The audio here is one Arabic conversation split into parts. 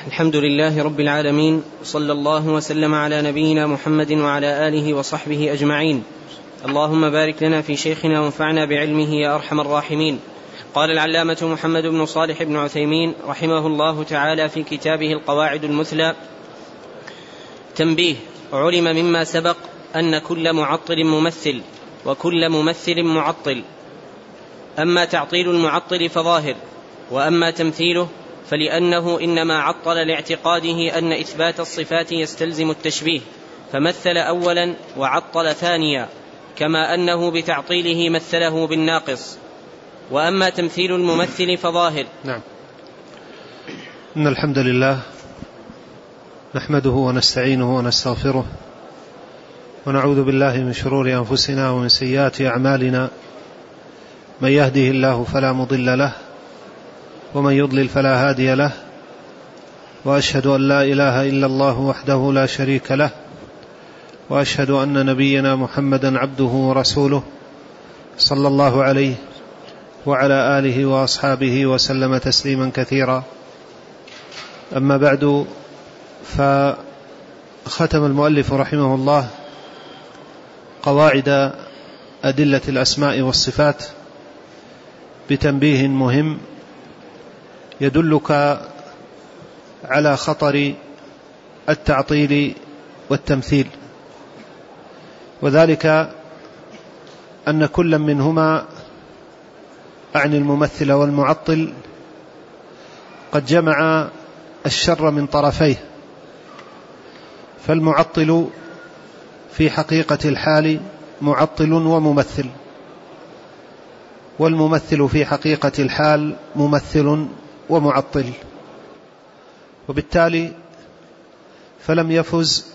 الحمد لله رب العالمين، صلى الله وسلم على نبينا محمد وعلى آله وصحبه أجمعين. اللهم بارك لنا في شيخنا وانفعنا بعلمه يا أرحم الراحمين. قال العلامة محمد بن صالح بن عثيمين رحمه الله تعالى في كتابه القواعد المثلى: تنبيه. علم مما سبق أن كل معطل ممثل وكل ممثل معطل. أما تعطيل المعطل فظاهر، وأما تمثيله فلأنه إنما عطل لاعتقاده أن إثبات الصفات يستلزم التشبيه، فمثل أولا وعطل ثانيا، كما أنه بتعطيله مثله بالناقص. وأما تمثيل الممثل فظاهر. نعم. إن الحمد لله نحمده ونستعينه ونستغفره، ونعوذ بالله من شرور أنفسنا ومن سيئات أعمالنا. من يهده الله فلا مضل له، ومن يضلل فلا هادي له، وأشهد أن لا إله إلا الله وحده لا شريك له، وأشهد أن نبينا محمدا عبده ورسوله صلى الله عليه وعلى آله وأصحابه وسلم تسليما كثيرا. أما بعد، فختم المؤلف رحمه الله قواعد أدلة الأسماء والصفات بتنبيه مهم يدلك على خطر التعطيل والتمثيل، وذلك أن كل منهما عن الممثل والمعطل قد جمع الشر من طرفيه. فالمعطل في حقيقة الحال معطل وممثل، والممثل في حقيقة الحال ممثل ومعطل، وبالتالي فلم يفز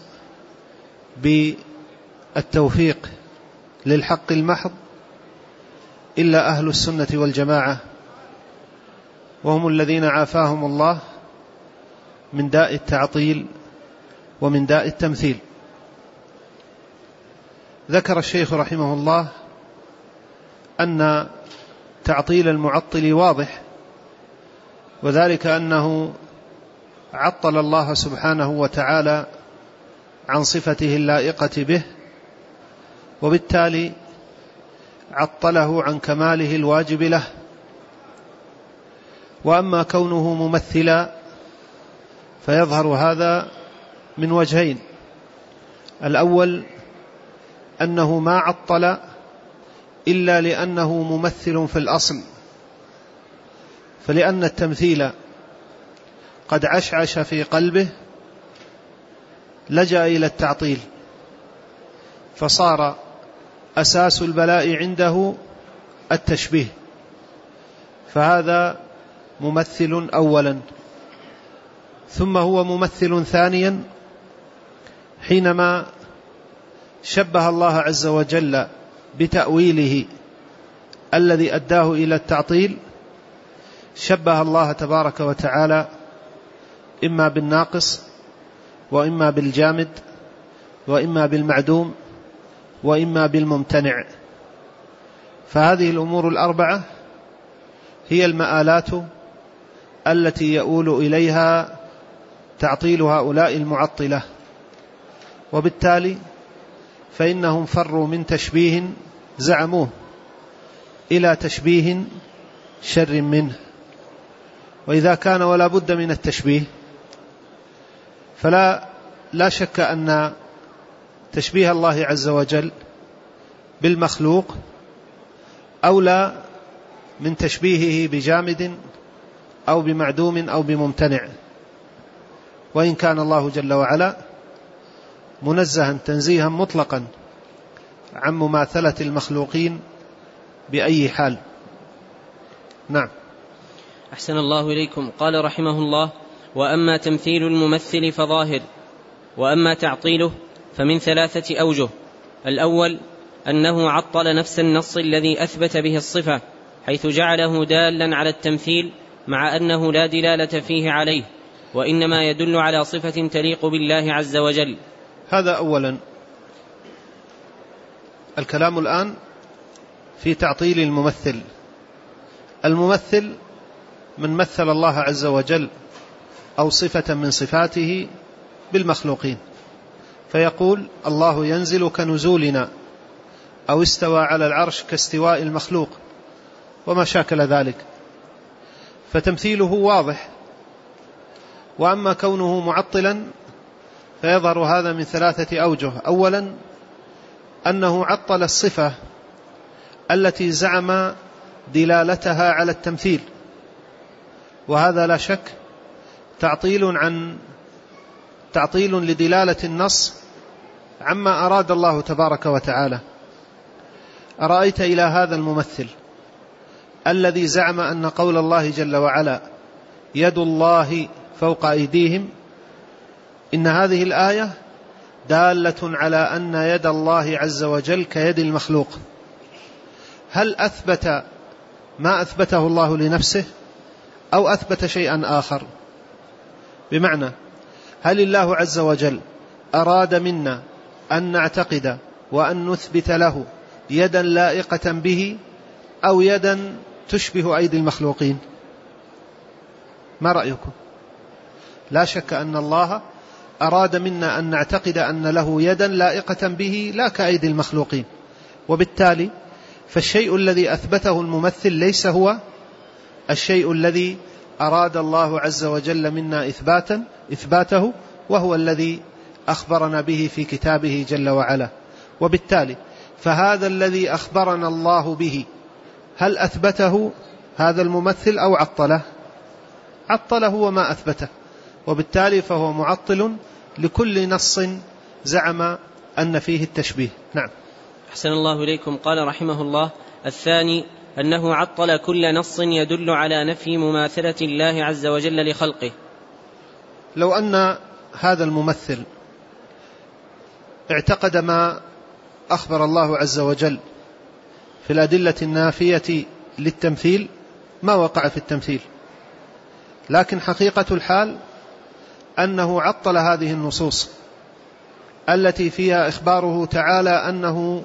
بالتوفيق للحق المحض إلا أهل السنة والجماعة، وهم الذين عافاهم الله من داء التعطيل ومن داء التمثيل. ذكر الشيخ رحمه الله أن تعطيل المعطل واضح، وذلك أنه عطل الله سبحانه وتعالى عن صفته اللائقة به، وبالتالي عطله عن كماله الواجب له. وأما كونه ممثلا فيظهر هذا من وجهين: الأول أنه ما عطل إلا لأنه ممثل في الأصل، فلأن التمثيل قد عشعش في قلبه لجأ إلى التعطيل، فصار أساس البلاء عنده التشبيه، فهذا ممثل أولا. ثم هو ممثل ثانيا حينما شبه الله عز وجل بتأويله الذي أداه إلى التعطيل، شبه الله تبارك وتعالى إما بالناقص، وإما بالجامد، وإما بالمعدوم، وإما بالممتنع. فهذه الأمور الأربعة هي المآلات التي يؤول إليها تعطيل هؤلاء المعطلة، وبالتالي فإنهم فروا من تشبيه زعموه إلى تشبيه شر منه. وإذا كان ولا بد من التشبيه، فلا شك أن تشبيه الله عز وجل بالمخلوق أولى من تشبيهه بجامد أو بمعدوم أو بممتنع، وإن كان الله جل وعلا منزها تنزيها مطلقا عن مماثلة المخلوقين بأي حال. نعم. أحسن الله إليكم. قال رحمه الله: وأما تمثيل الممثل فظاهر، وأما تعطيله فمن 3 أوجه. الأول أنه عطل نفس النص الذي أثبت به الصفة، حيث جعله دالا على التمثيل مع أنه لا دلالة فيه عليه، وإنما يدل على صفة تليق بالله عز وجل. هذا أولا. الكلام الآن في تعطيل الممثل. الممثل من مثل الله عز وجل أو صفة من صفاته بالمخلوقين، فيقول الله ينزل كنزولنا، أو استوى على العرش كاستواء المخلوق وما شاكل ذلك، فتمثيله واضح. وأما كونه معطلا فيظهر هذا من 3 أوجه. أولا أنه عطل الصفة التي زعم دلالتها على التمثيل، وهذا لا شك تعطيل لدلالة النص عما أراد الله تبارك وتعالى. أرأيت إلى هذا الممثل الذي زعم أن قول الله جل وعلا يد الله فوق أيديهم، إن هذه الآية دالة على أن يد الله عز وجل كيد المخلوق. هل أثبت ما أثبته الله لنفسه أو أثبت شيئا آخر؟ بمعنى هل الله عز وجل أراد منا أن نعتقد وأن نثبت له يدا لائقة به أو يدا تشبه أيدي المخلوقين؟ ما رأيكم؟ لا شك أن الله أراد منا أن نعتقد أن له يدا لائقة به لا كأيدي المخلوقين، وبالتالي فالشيء الذي أثبته الممثل ليس هو الشيء الذي أراد الله عز وجل منا إثباته، وهو الذي أخبرنا به في كتابه جل وعلا. وبالتالي فهذا الذي أخبرنا الله به هل أثبته هذا الممثل أو عطله وما أثبته، وبالتالي فهو معطل لكل نص زعم أن فيه التشبيه. نعم. أحسن الله إليكم. قال رحمه الله: الثاني أنه عطل كل نص يدل على نفي مماثلة الله عز وجل لخلقه. لو أن هذا الممثل اعتقد ما أخبر الله عز وجل في الأدلة النافية للتمثيل ما وقع في التمثيل، لكن حقيقة الحال أنه عطل هذه النصوص التي فيها إخباره تعالى أنه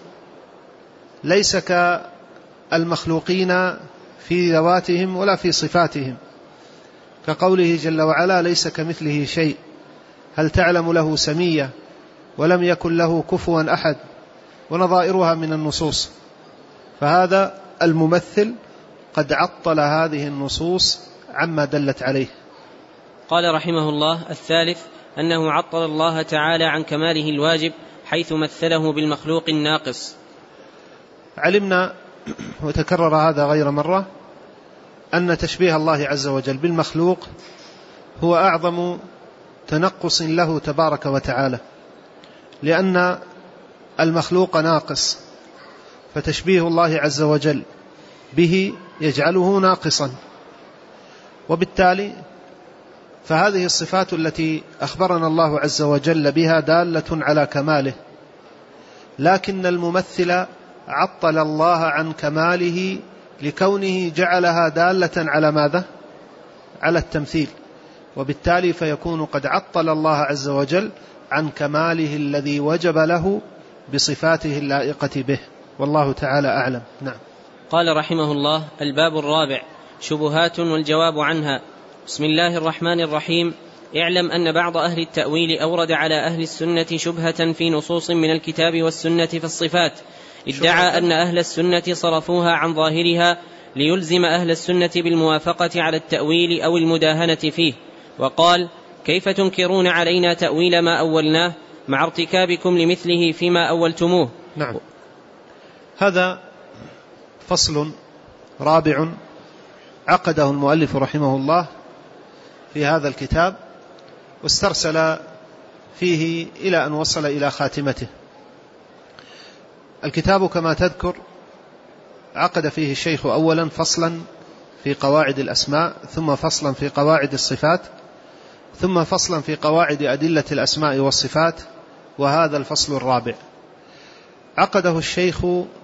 ليس كالمخلوقين في ذواتهم ولا في صفاتهم، كقوله جل وعلا: ليس كمثله شيء، هل تعلم له سمية، ولم يكن له كفوا أحد، ونظائرها من النصوص. فهذا الممثل قد عطل هذه النصوص عما دلت عليه. قال رحمه الله: الثالث أنه عطل الله تعالى عن كماله الواجب حيث مثله بالمخلوق الناقص. علمنا وتكرر هذا غير مرة أن تشبيه الله عز وجل بالمخلوق هو أعظم تنقص له تبارك وتعالى، لأن المخلوق ناقص، فتشبيه الله عز وجل به يجعله ناقصا، وبالتالي فهذه الصفات التي أخبرنا الله عز وجل بها دالة على كماله، لكن الممثل عطل الله عن كماله لكونه جعلها دالة على ماذا؟ على التمثيل، وبالتالي فيكون قد عطل الله عز وجل عن كماله الذي وجب له بصفاته اللائقة به، والله تعالى أعلم. نعم. قال رحمه الله: الباب الرابع: شبهات والجواب عنها. بسم الله الرحمن الرحيم. اعلم أن بعض أهل التأويل أورد على أهل السنة شبهة في نصوص من الكتاب والسنة في الصفات، ادعى أن أهل السنة صرفوها عن ظاهرها ليلزم أهل السنة بالموافقة على التأويل أو المداهنة فيه، وقال: كيف تنكرون علينا تأويل ما أولناه مع ارتكابكم لمثله فيما أولتموه. نعم. هذا فصل رابع عقده المؤلف رحمه الله في هذا الكتاب، واسترسل فيه إلى أن وصل إلى خاتمته. الكتاب كما تذكر عقد فيه الشيخ أولا فصلا في قواعد الأسماء، ثم فصلا في قواعد الصفات، ثم فصلا في قواعد أدلة الأسماء والصفات، وهذا الفصل الرابع عقده الشيخ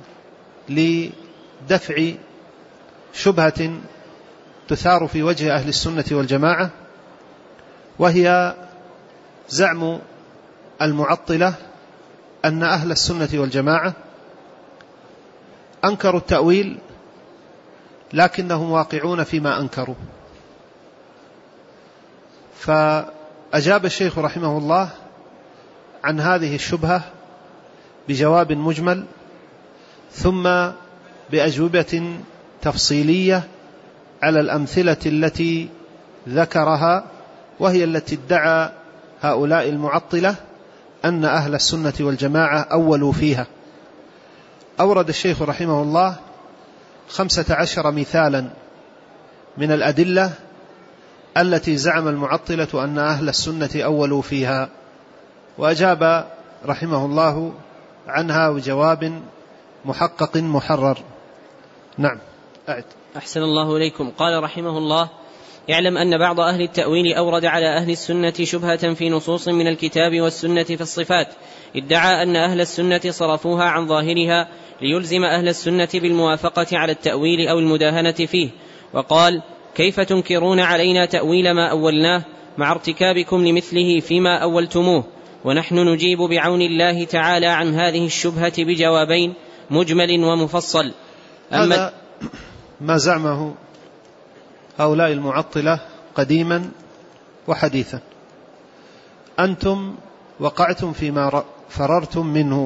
لدفع شبهة تثار في وجه أهل السنة والجماعة، وهي زعم المعطلة أن أهل السنة والجماعة أنكروا التأويل لكنهم واقعون فيما أنكروا، فأجاب الشيخ رحمه الله عن هذه الشبهة بجواب مجمل، ثم بأجوبة تفصيلية على الأمثلة التي ذكرها، وهي التي ادعى هؤلاء المعطلة أن أهل السنة والجماعة أولوا فيها. أورد الشيخ رحمه الله 15 مثالا من الأدلة التي زعم المعطلة أن أهل السنة أولوا فيها، وأجاب رحمه الله عنها بجواب محقق محرر. نعم. أحسن الله إليكم. قال رحمه الله: اعلم أن بعض أهل التأويل أورد على أهل السنة شبهة في نصوص من الكتاب والسنة في الصفات، ادعى أن أهل السنة صرفوها عن ظاهرها ليلزم أهل السنة بالموافقة على التأويل أو المداهنة فيه، وقال: كيف تنكرون علينا تأويل ما أولناه مع ارتكابكم لمثله فيما أولتموه؟ ونحن نجيب بعون الله تعالى عن هذه الشبهة بجوابين مجمل ومفصل. هذا ما زعمه هؤلاء المعطلة قديما وحديثا. أنتم وقعتم فيما فررتم منه،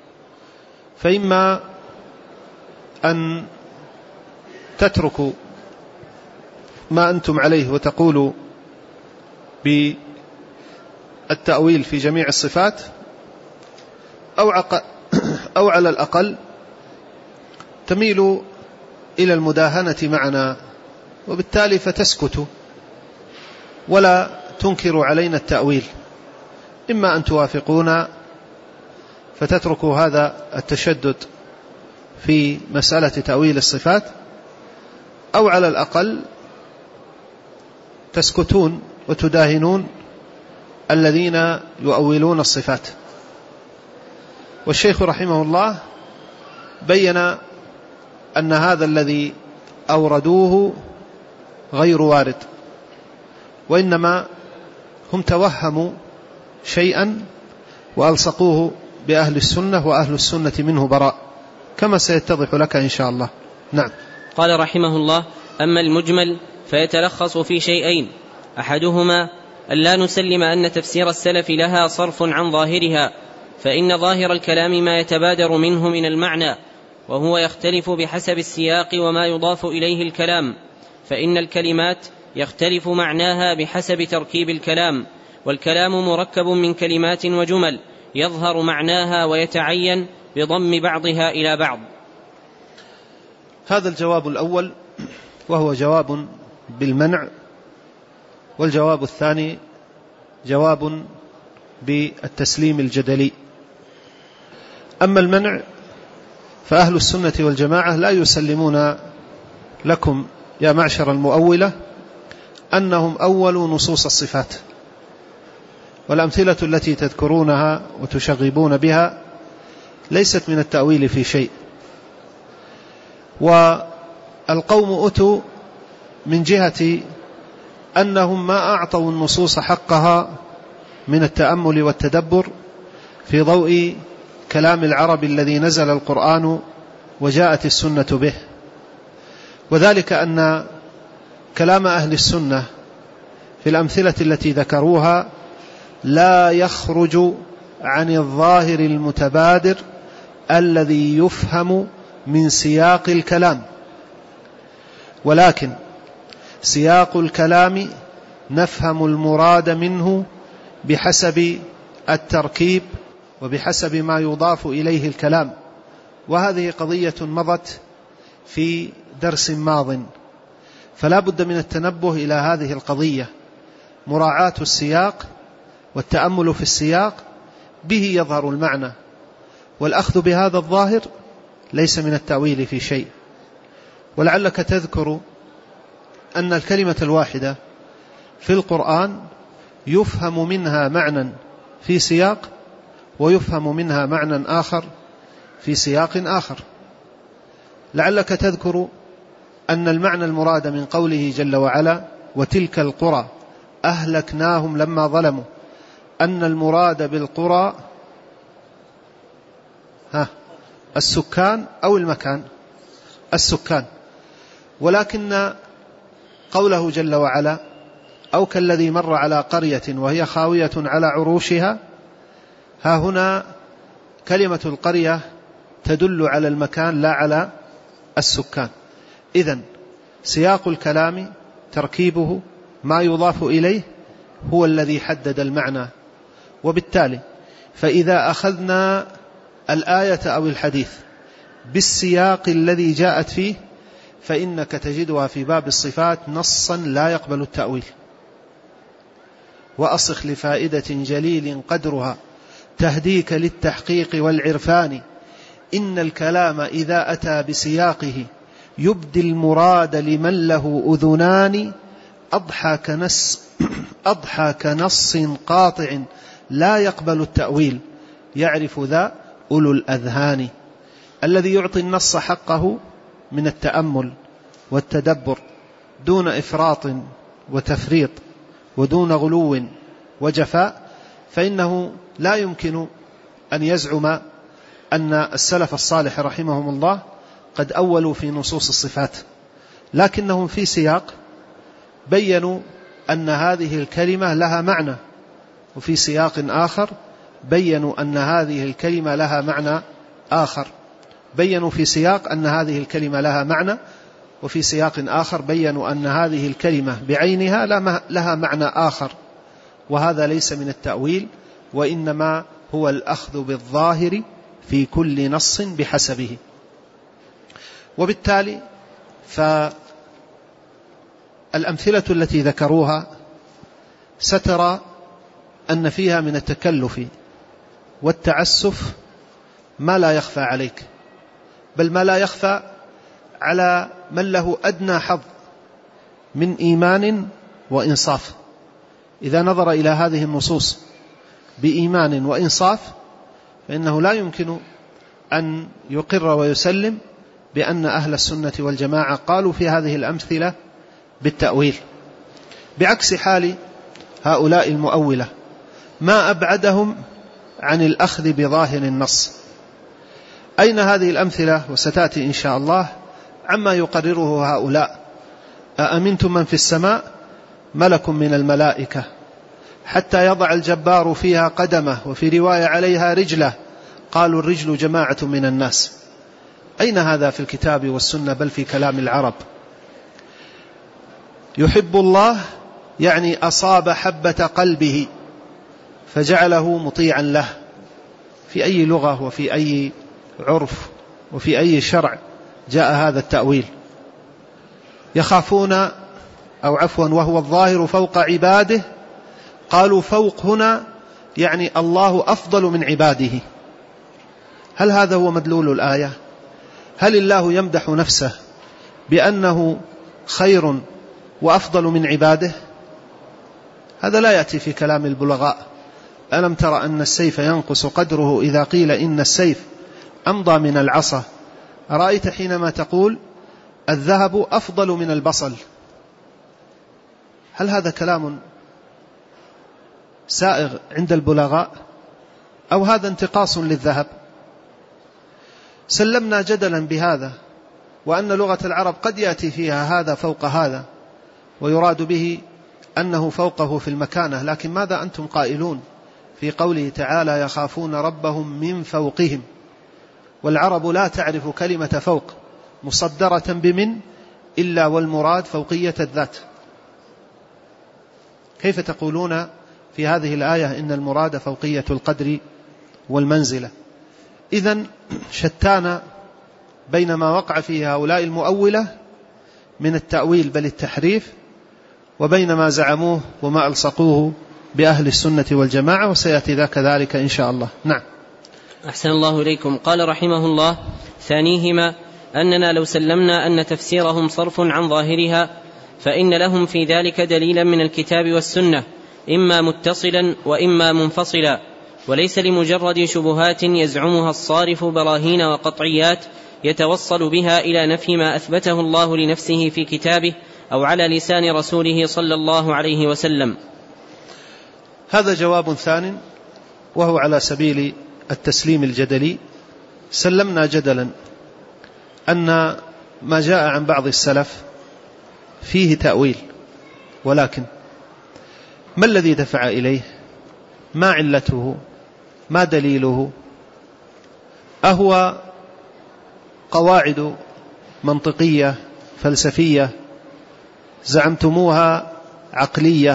فإما أن تتركوا ما أنتم عليه وتقولوا بالتأويل في جميع الصفات، أو على الأقل تميلوا إلى المداهنة معنا، وبالتالي فتسكتوا ولا تنكروا علينا التأويل. إما أن توافقونا فتتركوا هذا التشدد في مسألة تأويل الصفات، أو على الأقل تسكتون وتداهنون الذين يؤولون الصفات. والشيخ رحمه الله بين أن هذا الذي أوردوه غير وارد، وإنما هم توهموا شيئا وألصقوه بأهل السنة، وأهل السنة منه براء، كما سيتضح لك إن شاء الله. نعم. قال رحمه الله: أما المجمل فيتلخص في شيئين: أحدهما أن لا نسلم أن تفسير السلف لها صرف عن ظاهرها، فإن ظاهر الكلام ما يتبادر منه من المعنى، وهو يختلف بحسب السياق وما يضاف إليه الكلام، فإن الكلمات يختلف معناها بحسب تركيب الكلام، والكلام مركب من كلمات وجمل يظهر معناها ويتعين بضم بعضها إلى بعض. هذا الجواب الأول، وهو جواب بالمنع، والجواب الثاني جواب بالتسليم الجدلي. أما المنع فأهل السنة والجماعة لا يسلمون لكم يا معشر المؤولة أنهم أولوا نصوص الصفات، والأمثلة التي تذكرونها وتشغبون بها ليست من التأويل في شيء. والقوم أتوا من جهة أنهم ما أعطوا النصوص حقها من التأمل والتدبر في ضوء كلام العرب الذي نزل القرآن وجاءت السنة به، وذلك أن كلام أهل السنة في الأمثلة التي ذكروها لا يخرج عن الظاهر المتبادر الذي يفهم من سياق الكلام، ولكن سياق الكلام نفهم المراد منه بحسب التركيب وبحسب ما يضاف إليه الكلام. وهذه قضية مضت في درس ماض، فلا بد من التنبه إلى هذه القضية، مراعاة السياق والتأمل في السياق، به يظهر المعنى، والأخذ بهذا الظاهر ليس من التأويل في شيء. ولعلك تذكر أن الكلمة الواحدة في القرآن يفهم منها معنى في سياق، ويفهم منها معنى آخر في سياق آخر. لعلك تذكر أن المعنى المراد من قوله جل وعلا: وتلك القرى أهلكناهم لما ظلموا، أن المراد بالقرى السكان أو المكان، السكان. ولكن قوله جل وعلا أو كالذي مر على قرية وهي خاوية على عروشها، ها هنا كلمة القرية تدل على المكان لا على السكان. إذن سياق الكلام تركيبه ما يضاف إليه هو الذي حدد المعنى. وبالتالي فإذا أخذنا الآية أو الحديث بالسياق الذي جاءت فيه فإنك تجدها في باب الصفات نصا لا يقبل التأويل. وأصخ لفائدة جليل قدرها تهديك للتحقيق والعرفان، إن الكلام إذا أتى بسياقه يبدي المراد لمن له أذنان، أضحى كنص قاطع لا يقبل التأويل، يعرف ذا أولو الأذهان. الذي يعطي النص حقه من التأمل والتدبر دون إفراط وتفريط ودون غلو وجفاء، فإنه لا يمكن أن يزعم أن السلف الصالح رحمهم الله قد أولوا في نصوص الصفات، لكنهم في سياق بيّنوا أن هذه الكلمة لها معنى، وفي سياق آخر بيّنوا أن هذه الكلمة لها معنى آخر. بيّنوا في سياق أن هذه الكلمة لها معنى، وفي سياق آخر بيّنوا أن هذه الكلمة بعينها لها معنى آخر. وهذا ليس من التأويل، وإنما هو الأخذ بالظاهر في كل نص بحسبه. وبالتالي فالأمثلة التي ذكروها سترى أن فيها من التكلف والتعسف ما لا يخفى عليك، بل ما لا يخفى على من له أدنى حظ من إيمان وإنصاف. إذا نظر إلى هذه النصوص بإيمان وإنصاف فإنه لا يمكن أن يقر ويسلم بأن أهل السنة والجماعة قالوا في هذه الأمثلة بالتأويل، بعكس حال هؤلاء المؤولة ما أبعدهم عن الأخذ بظاهر النص. أين هذه الأمثلة؟ وستأتي إن شاء الله عما يقرره هؤلاء: أأمنتم من في السماء ملك من الملائكة حتى يضع الجبار فيها قدمه، وفي رواية عليها رجله، قالوا الرجل جماعة من الناس. أين هذا في الكتاب والسنة بل في كلام العرب؟ يحب الله يعني أصاب حبة قلبه فجعله مطيعا له. في أي لغة وفي أي عرف وفي أي شرع جاء هذا التأويل؟ يخافون أو عفوا وهو الظاهر فوق عباده، قالوا فوق هنا يعني الله أفضل من عباده. هل هذا هو مدلول الآية؟ هل الله يمدح نفسه بأنه خير وأفضل من عباده؟ هذا لا يأتي في كلام البلغاء. ألم تر أن السيف ينقص قدره إذا قيل إن السيف أمضى من العصا؟ أرأيت حينما تقول الذهب أفضل من البصل؟ هل هذا كلام سائغ عند البلغاء أو هذا انتقاص للذهب؟ سلمنا جدلا بهذا، وأن لغة العرب قد يأتي فيها هذا فوق هذا ويراد به أنه فوقه في المكانة، لكن ماذا أنتم قائلون في قوله تعالى يخافون ربهم من فوقهم؟ والعرب لا تعرف كلمة فوق مصدرة بمن إلا والمراد فوقية الذات. كيف تقولون في هذه الآية إن المراد فوقية القدر والمنزلة؟ إذن شتان بين ما وقع فيه هؤلاء المؤولة من التأويل بل التحريف، وبين ما زعموه وما ألصقوه بأهل السنة والجماعة، وسيأتي ذاك ذلك إن شاء الله. نعم. أحسن الله إليكم. قال رحمه الله: ثانيهما أننا لو سلمنا أن تفسيرهم صرف عن ظاهرها فإن لهم في ذلك دليلا من الكتاب والسنة، إما متصلا وإما منفصلا، وليس لمجرد شبهات يزعمها الصارف براهين وقطعيات يتوصل بها إلى نفي ما أثبته الله لنفسه في كتابه أو على لسان رسوله صلى الله عليه وسلم. هذا جواب ثان، وهو على سبيل التسليم الجدلي. سلمنا جدلا أن ما جاء عن بعض السلف فيه تأويل، ولكن ما الذي دفع إليه؟ ما علته؟ ما دليله؟ أهو قواعد منطقية فلسفية زعمتموها عقلية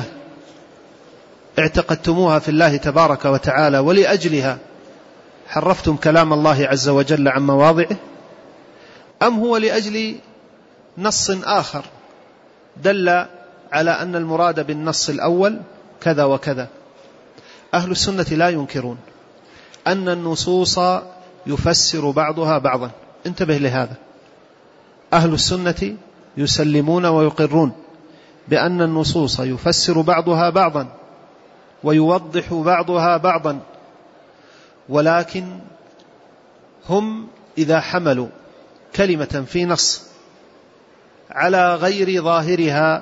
اعتقدتموها في الله تبارك وتعالى ولأجلها حرفتم كلام الله عز وجل عن مواضعه، أم هو لأجل نص آخر دل على أن المراد بالنص الأول كذا وكذا؟ أهل السنة لا ينكرون أن النصوص يفسر بعضها بعضا، انتبه لهذا. أهل السنة يسلمون ويقرون بأن النصوص يفسر بعضها بعضا ويوضح بعضها بعضا، ولكن هم إذا حملوا كلمة في نص على غير ظاهرها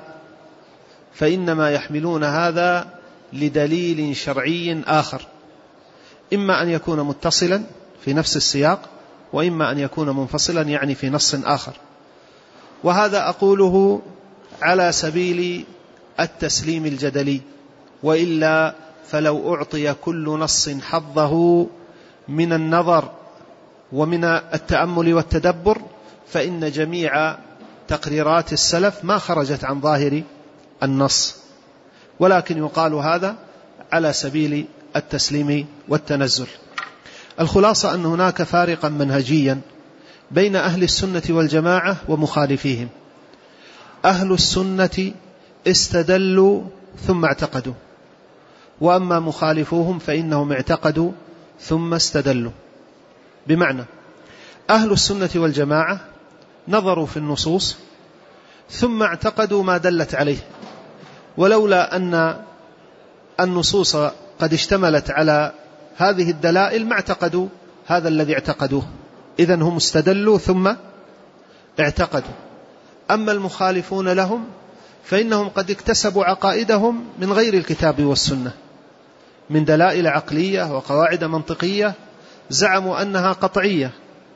فإنما يحملون هذا لدليل شرعي آخر، إما أن يكون متصلا في نفس السياق، وإما أن يكون منفصلا يعني في نص آخر. وهذا أقوله على سبيل التسليم الجدلي، وإلا فلو أعطي كل نص حظه من النظر ومن التأمل والتدبر فإن جميع تقريرات السلف ما خرجت عن ظاهر النص، ولكن يقال هذا على سبيل التسليم والتنزل. الخلاصة أن هناك فارقا منهجيا بين أهل السنة والجماعة ومخالفيهم. أهل السنة استدلوا ثم اعتقدوا، وأما مخالفوهم فإنهم اعتقدوا ثم استدلوا. بمعنى أهل السنة والجماعة نظروا في النصوص ثم اعتقدوا ما دلت عليه، ولولا أن النصوص قد اشتملت على هذه الدلائل ما اعتقدوا هذا الذي اعتقدوه، إذن هم استدلوا ثم اعتقدوا. أما المخالفون لهم فإنهم قد اكتسبوا عقائدهم من غير الكتاب والسنة، من دلائل عقلية وقواعد منطقية زعموا أنها قطعية،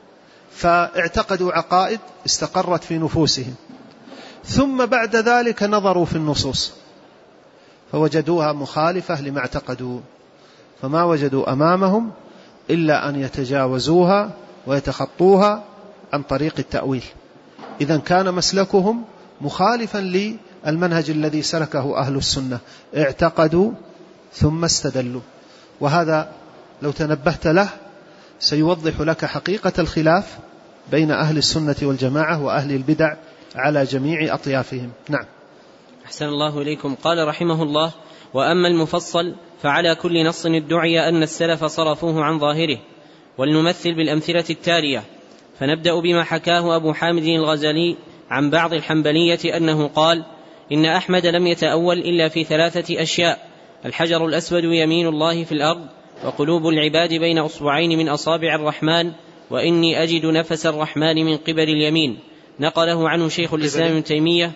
فاعتقدوا عقائد استقرت في نفوسهم، ثم بعد ذلك نظروا في النصوص فوجدوها مخالفة لما اعتقدوا، فما وجدوا أمامهم إلا أن يتجاوزوها ويتخطوها عن طريق التأويل. إذن كان مسلكهم مخالفا للمنهج الذي سلكه أهل السنة، اعتقدوا ثم استدلوا. وهذا لو تنبهت له سيوضح لك حقيقة الخلاف بين أهل السنة والجماعة وأهل البدع على جميع أطيافهم. نعم. أحسن الله إليكم. قال رحمه الله: وأما المفصل فعلى كل نص ادعي أن السلف صرفوه عن ظاهره. ولنمثل بالأمثلة التالية، فنبدأ بما حكاه أبو حامد الغزالي عن بعض الحنبلية أنه قال: إن أحمد لم يتأول إلا في 3 أشياء: الحجر الأسود يمين الله في الأرض، وقلوب العباد بين أصبعين من أصابع الرحمن، وإني أجد نفس الرحمن من قبل اليمين. نقله عنه شيخ الإسلام ابن تيمية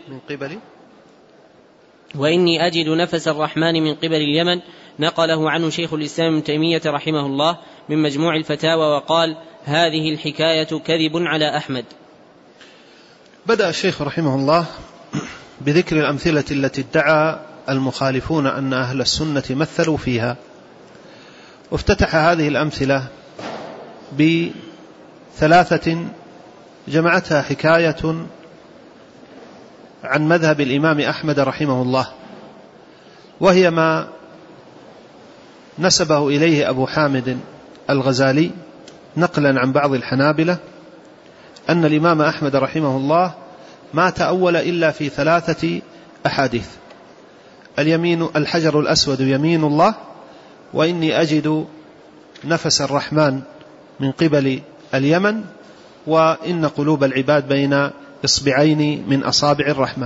وإني أجد نفس الرحمن من قبل اليمن. نقله عنه شيخ الإسلام ابن تيمية رحمه الله من مجموع الفتاوى، وقال: هذه الحكاية كذب على أحمد. بدأ الشيخ رحمه الله بذكر الأمثلة التي ادعى المخالفون أن أهل السنة مثلوا فيها، وافتتح هذه الأمثلة ب3 جمعتها حكاية عن مذهب الإمام أحمد رحمه الله، وهي ما نسبه إليه أبو حامد الغزالي نقلا عن بعض الحنابلة أن الإمام أحمد رحمه الله ما تأول إلا في 3 أحاديث: الحجر الأسود يمين الله، وإني أجد نفس الرحمن من قبل اليمن، وإن قلوب العباد بين إصبعين من أصابع الرحمن.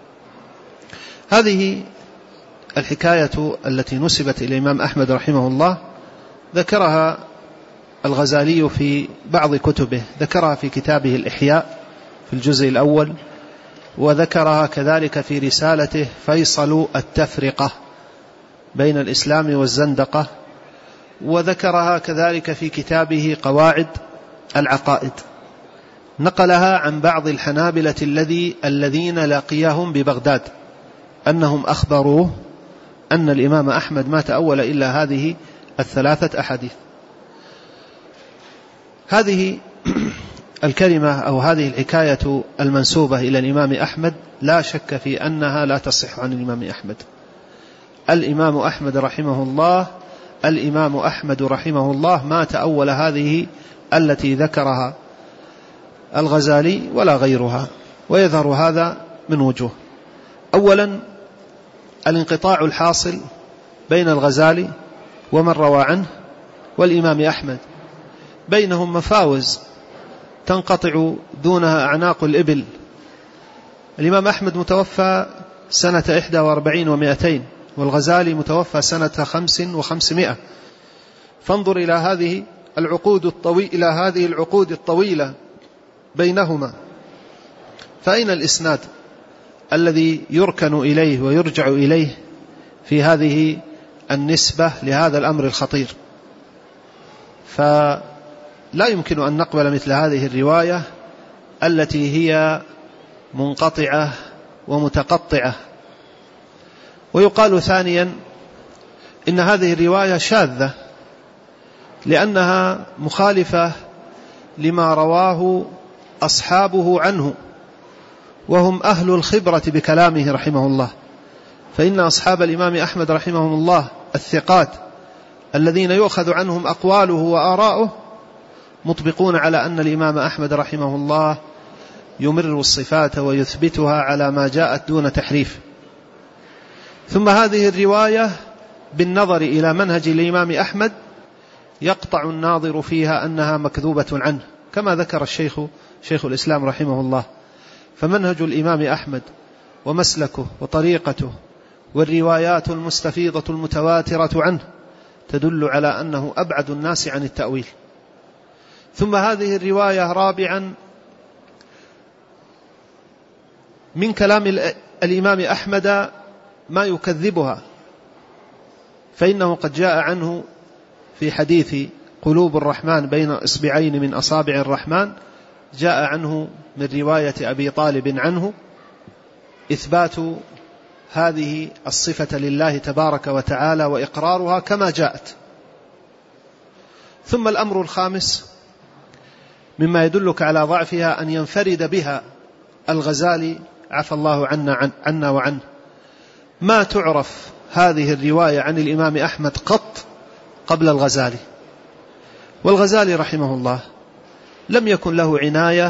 هذه الحكاية التي نسبت إلى الإمام أحمد رحمه الله ذكرها الغزالي في بعض كتبه، ذكرها في كتابه الإحياء في الجزء الأول، وذكرها كذلك في رسالته فيصل التفرقة بين الإسلام والزندقة، وذكرها كذلك في كتابه قواعد العقائد. نقلها عن بعض الحنابلة الذين لقيهم ببغداد أنهم أخبروه أن الإمام أحمد ما تأول إلا هذه الثلاثة أحاديث. هذه الكلمة أو هذه الحكاية المنسوبة إلى الإمام أحمد لا شك في أنها لا تصح عن الإمام أحمد. الإمام أحمد رحمه الله ما تأول هذه التي ذكرها الغزالي ولا غيرها، ويظهر هذا من وجوه. أولا الانقطاع الحاصل بين الغزالي ومن روى عنه والإمام أحمد، بينهم مفاوز تنقطع دونها أعناق الإبل. الإمام أحمد متوفى سنة 41 و200، والغزالي متوفى سنة 5 و500. فانظر إلى هذه العقود الطويلة بينهما، فأين الإسناد الذي يركن إليه ويرجع إليه في هذه النسبة لهذا الأمر الخطير؟ فلا يمكن أن نقبل مثل هذه الرواية التي هي منقطعة ومتقطعة. ويقال ثانيا إن هذه الرواية شاذة لأنها مخالفة لما رواه أصحابه عنه، وهم أهل الخبرة بكلامه رحمه الله. فإن أصحاب الإمام أحمد رحمهم الله الثقات الذين يؤخذ عنهم أقواله وآراؤه مطبقون على أن الإمام أحمد رحمه الله يمر الصفات ويثبتها على ما جاءت دون تحريف. ثم هذه الرواية بالنظر إلى منهج الإمام أحمد يقطع الناظر فيها أنها مكذوبة عنه، كما ذكر شيخ الإسلام رحمه الله. فمنهج الإمام أحمد ومسلكه وطريقته والروايات المستفيضة المتواترة عنه تدل على أنه أبعد الناس عن التأويل. ثم هذه الرواية رابعا من كلام الإمام أحمد ما يكذبها، فإنه قد جاء عنه في حديث قلوب الرحمن بين إصبعين من أصابع الرحمن، جاء عنه من رواية أبي طالب عنه إثبات هذه الصفة لله تبارك وتعالى وإقرارها كما جاءت. ثم الأمر الخامس مما يدلك على ضعفها أن ينفرد بها الغزالي عفى الله عنا وعنه. ما تعرف هذه الرواية عن الإمام أحمد قط قبل الغزالي، والغزالي رحمه الله لم يكن له عناية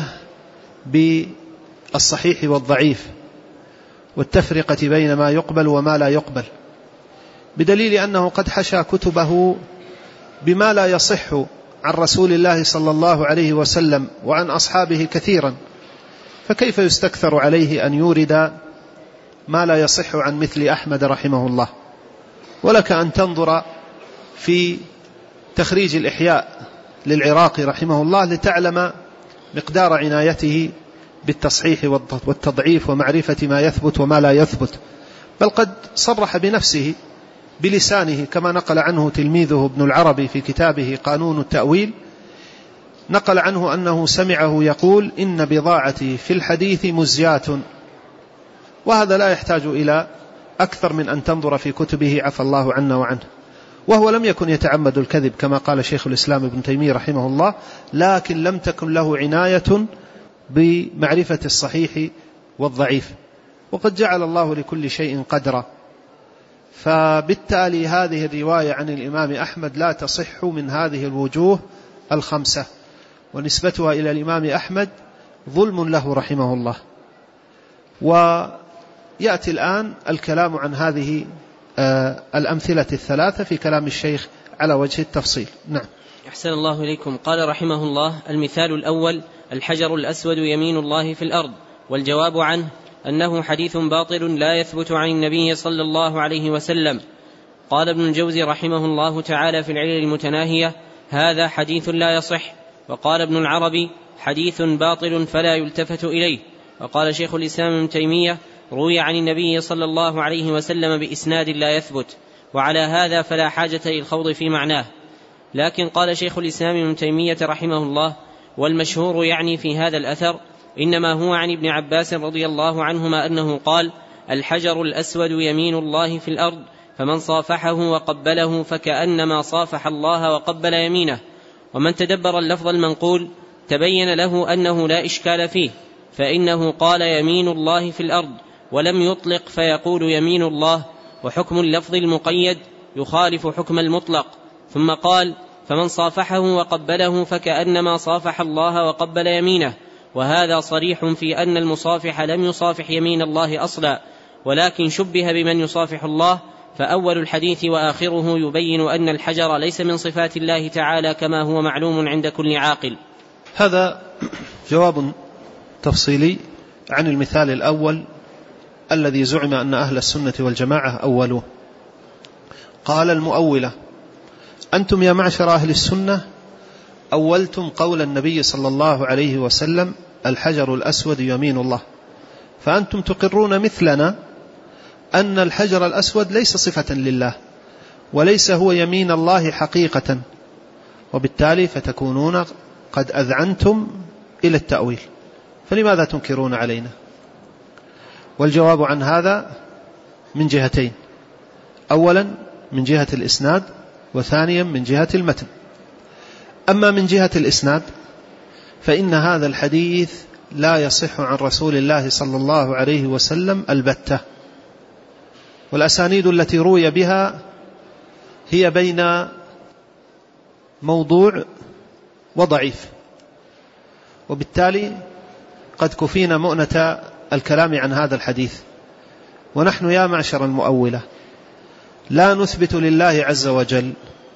بالصحيح والضعيف والتفرقة بين ما يقبل وما لا يقبل، بدليل أنه قد حشى كتبه بما لا يصح عن رسول الله صلى الله عليه وسلم وعن أصحابه كثيرا، فكيف يستكثر عليه أن يورد ما لا يصح عن مثل أحمد رحمه الله؟ ولك أن تنظر في تخريج الإحياء للعراقي رحمه الله لتعلم مقدار عنايته بالتصحيح والتضعيف ومعرفة ما يثبت وما لا يثبت. بل قد صرح بنفسه بلسانه كما نقل عنه تلميذه ابن العربي في كتابه قانون التأويل، نقل عنه أنه سمعه يقول إن بضاعتي في الحديث مزجات. وهذا لا يحتاج إلى أكثر من أن تنظر في كتبه عفى الله عنا وعنه. وهو لم يكن يتعمد الكذب كما قال شيخ الإسلام ابن تيمية رحمه الله، لكن لم تكن له عناية بمعرفة الصحيح والضعيف، وقد جعل الله لكل شيء قدرا. فبالتالي هذه الرواية عن الإمام أحمد لا تصح من هذه الوجوه الخمسة، ونسبتها إلى الإمام أحمد ظلم له رحمه الله. ويأتي الآن الكلام عن هذه الأمثلة الثلاثة في كلام الشيخ على وجه التفصيل. نعم. أحسن الله إليكم. قال رحمه الله: المثال الأول: الحجر الأسود يمين الله في الأرض. والجواب عنه أنه حديث باطل لا يثبت عن النبي صلى الله عليه وسلم. قال ابن الجوزي رحمه الله تعالى في العلل المتناهية: هذا حديث لا يصح. وقال ابن العربي: حديث باطل فلا يلتفت إليه. وقال شيخ الإسلام ابن تيمية: روي عن النبي صلى الله عليه وسلم بإسناد لا يثبت، وعلى هذا فلا حاجة للخوض في معناه. لكن قال شيخ الإسلام ابن تيمية رحمه الله: والمشهور يعني في هذا الأثر إنما هو عن ابن عباس رضي الله عنهما أنه قال: الحجر الأسود يمين الله في الأرض، فمن صافحه وقبله فكأنما صافح الله وقبل يمينه. ومن تدبر اللفظ المنقول تبين له أنه لا إشكال فيه، فإنه قال يمين الله في الأرض ولم يطلق فيقول يمين الله، وحكم اللفظ المقيد يخالف حكم المطلق. ثم قال فمن صافحه وقبله فكأنما صافح الله وقبل يمينه، وهذا صريح في أن المصافح لم يصافح يمين الله أصلا، ولكن شبه بمن يصافح الله. فأول الحديث وآخره يبين أن الحجر ليس من صفات الله تعالى كما هو معلوم عند كل عاقل. هذا جواب تفصيلي عن المثال الأول الذي زعم أن أهل السنة والجماعة أولوه. قال المؤولة: أنتم يا معشر أهل السنة أولتم قول النبي صلى الله عليه وسلم الحجر الأسود يمين الله، فأنتم تقرون مثلنا أن الحجر الأسود ليس صفة لله وليس هو يمين الله حقيقة، وبالتالي فتكونون قد أذعنتم إلى التأويل، فلماذا تنكرون علينا؟ والجواب عن هذا من جهتين: أولا من جهة الإسناد، وثانيا من جهة المتن. أما من جهة الإسناد فإن هذا الحديث لا يصح عن رسول الله صلى الله عليه وسلم البتة، والأسانيد التي روي بها هي بين موضوع وضعيف، وبالتالي قد كفينا مؤنة الكلام عن هذا الحديث. ونحن يا معشر المؤولة لا نثبت لله عز وجل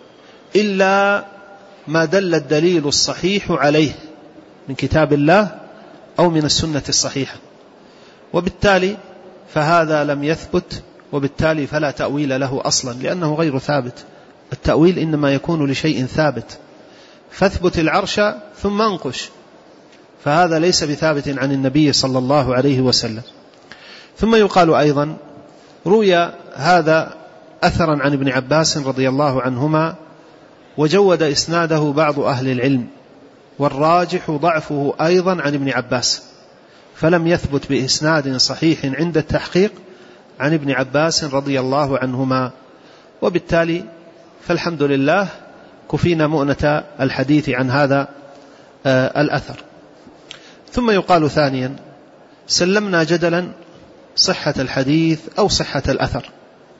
إلا ما دل الدليل الصحيح عليه من كتاب الله أو من السنة الصحيحة، وبالتالي فهذا لم يثبت، وبالتالي فلا تأويل له أصلا لأنه غير ثابت. التأويل إنما يكون لشيء ثابت، فاثبت العرش ثم انقش، فهذا ليس بثابت عن النبي صلى الله عليه وسلم. ثم يقال أيضا: روي هذا أثرا عن ابن عباس رضي الله عنهما، وجود إسناده بعض أهل العلم، والراجح ضعفه أيضا عن ابن عباس، فلم يثبت بإسناد صحيح عند التحقيق عن ابن عباس رضي الله عنهما، وبالتالي فالحمد لله كفينا مؤنة الحديث عن هذا الأثر. ثم يقال ثانيا: سلمنا جدلا صحة الحديث أو صحة الأثر،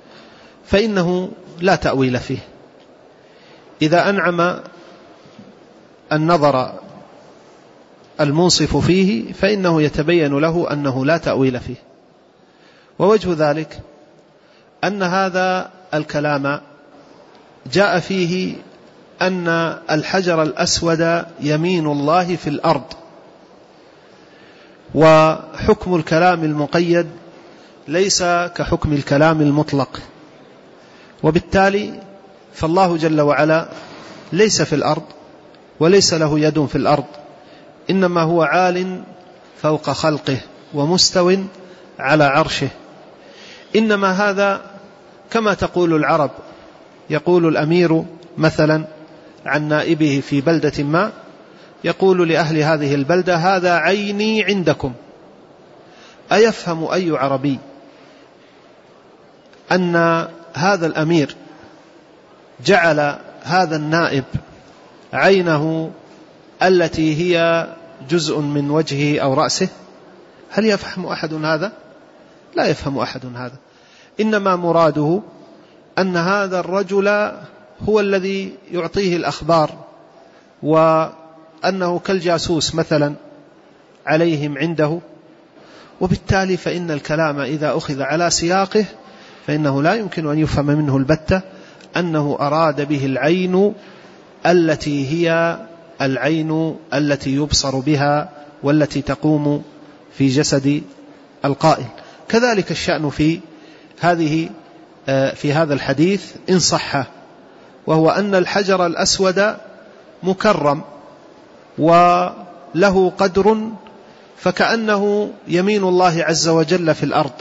فإنه لا تأويل فيه. إذا أنعم النظر المنصف فيه فإنه يتبين له أنه لا تأويل فيه. ووجه ذلك أن هذا الكلام جاء فيه أن الحجر الأسود يمين الله في الأرض، وحكم الكلام المقيد ليس كحكم الكلام المطلق، وبالتالي فالله جل وعلا ليس في الأرض وليس له يد في الأرض، إنما هو عال فوق خلقه ومستو على عرشه. إنما هذا كما تقول العرب، يقول الأمير مثلا عن نائبه في بلدة ما، يقول لأهل هذه البلدة: هذا عيني عندكم. أيفهم أي عربي أن هذا الأمير جعل هذا النائب عينه التي هي جزء من وجهه أو رأسه؟ هل يفهم أحد هذا؟ لا يفهم أحد هذا. إنما مراده أن هذا الرجل هو الذي يعطيه الأخبار، وأنه كالجاسوس مثلا عليهم عنده، وبالتالي فإن الكلام إذا أخذ على سياقه فإنه لا يمكن أن يفهم منه البتة أنه أراد به العين التي هي العين التي يبصر بها والتي تقوم في جسد القائل. كذلك الشأن في هذا الحديث إن صح، وهو أن الحجر الأسود مكرم وله قدر، فكأنه يمين الله عز وجل في الأرض،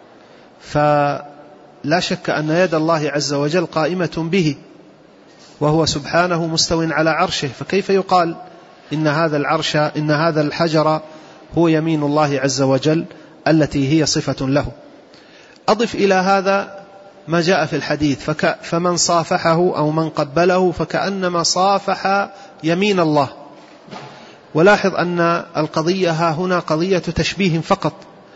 فلا شك أن يد الله عز وجل قائمة به، وهو سبحانه مستو على عرشه، فكيف يقال إن هذا الحجر هو يمين الله عز وجل التي هي صفة له؟ أضف إلى هذا ما جاء في الحديث، فمن صافحه أو من قبله فكأنما صافح يمين الله. ولاحظ أن القضية ها هنا قضية تشبيه فقط،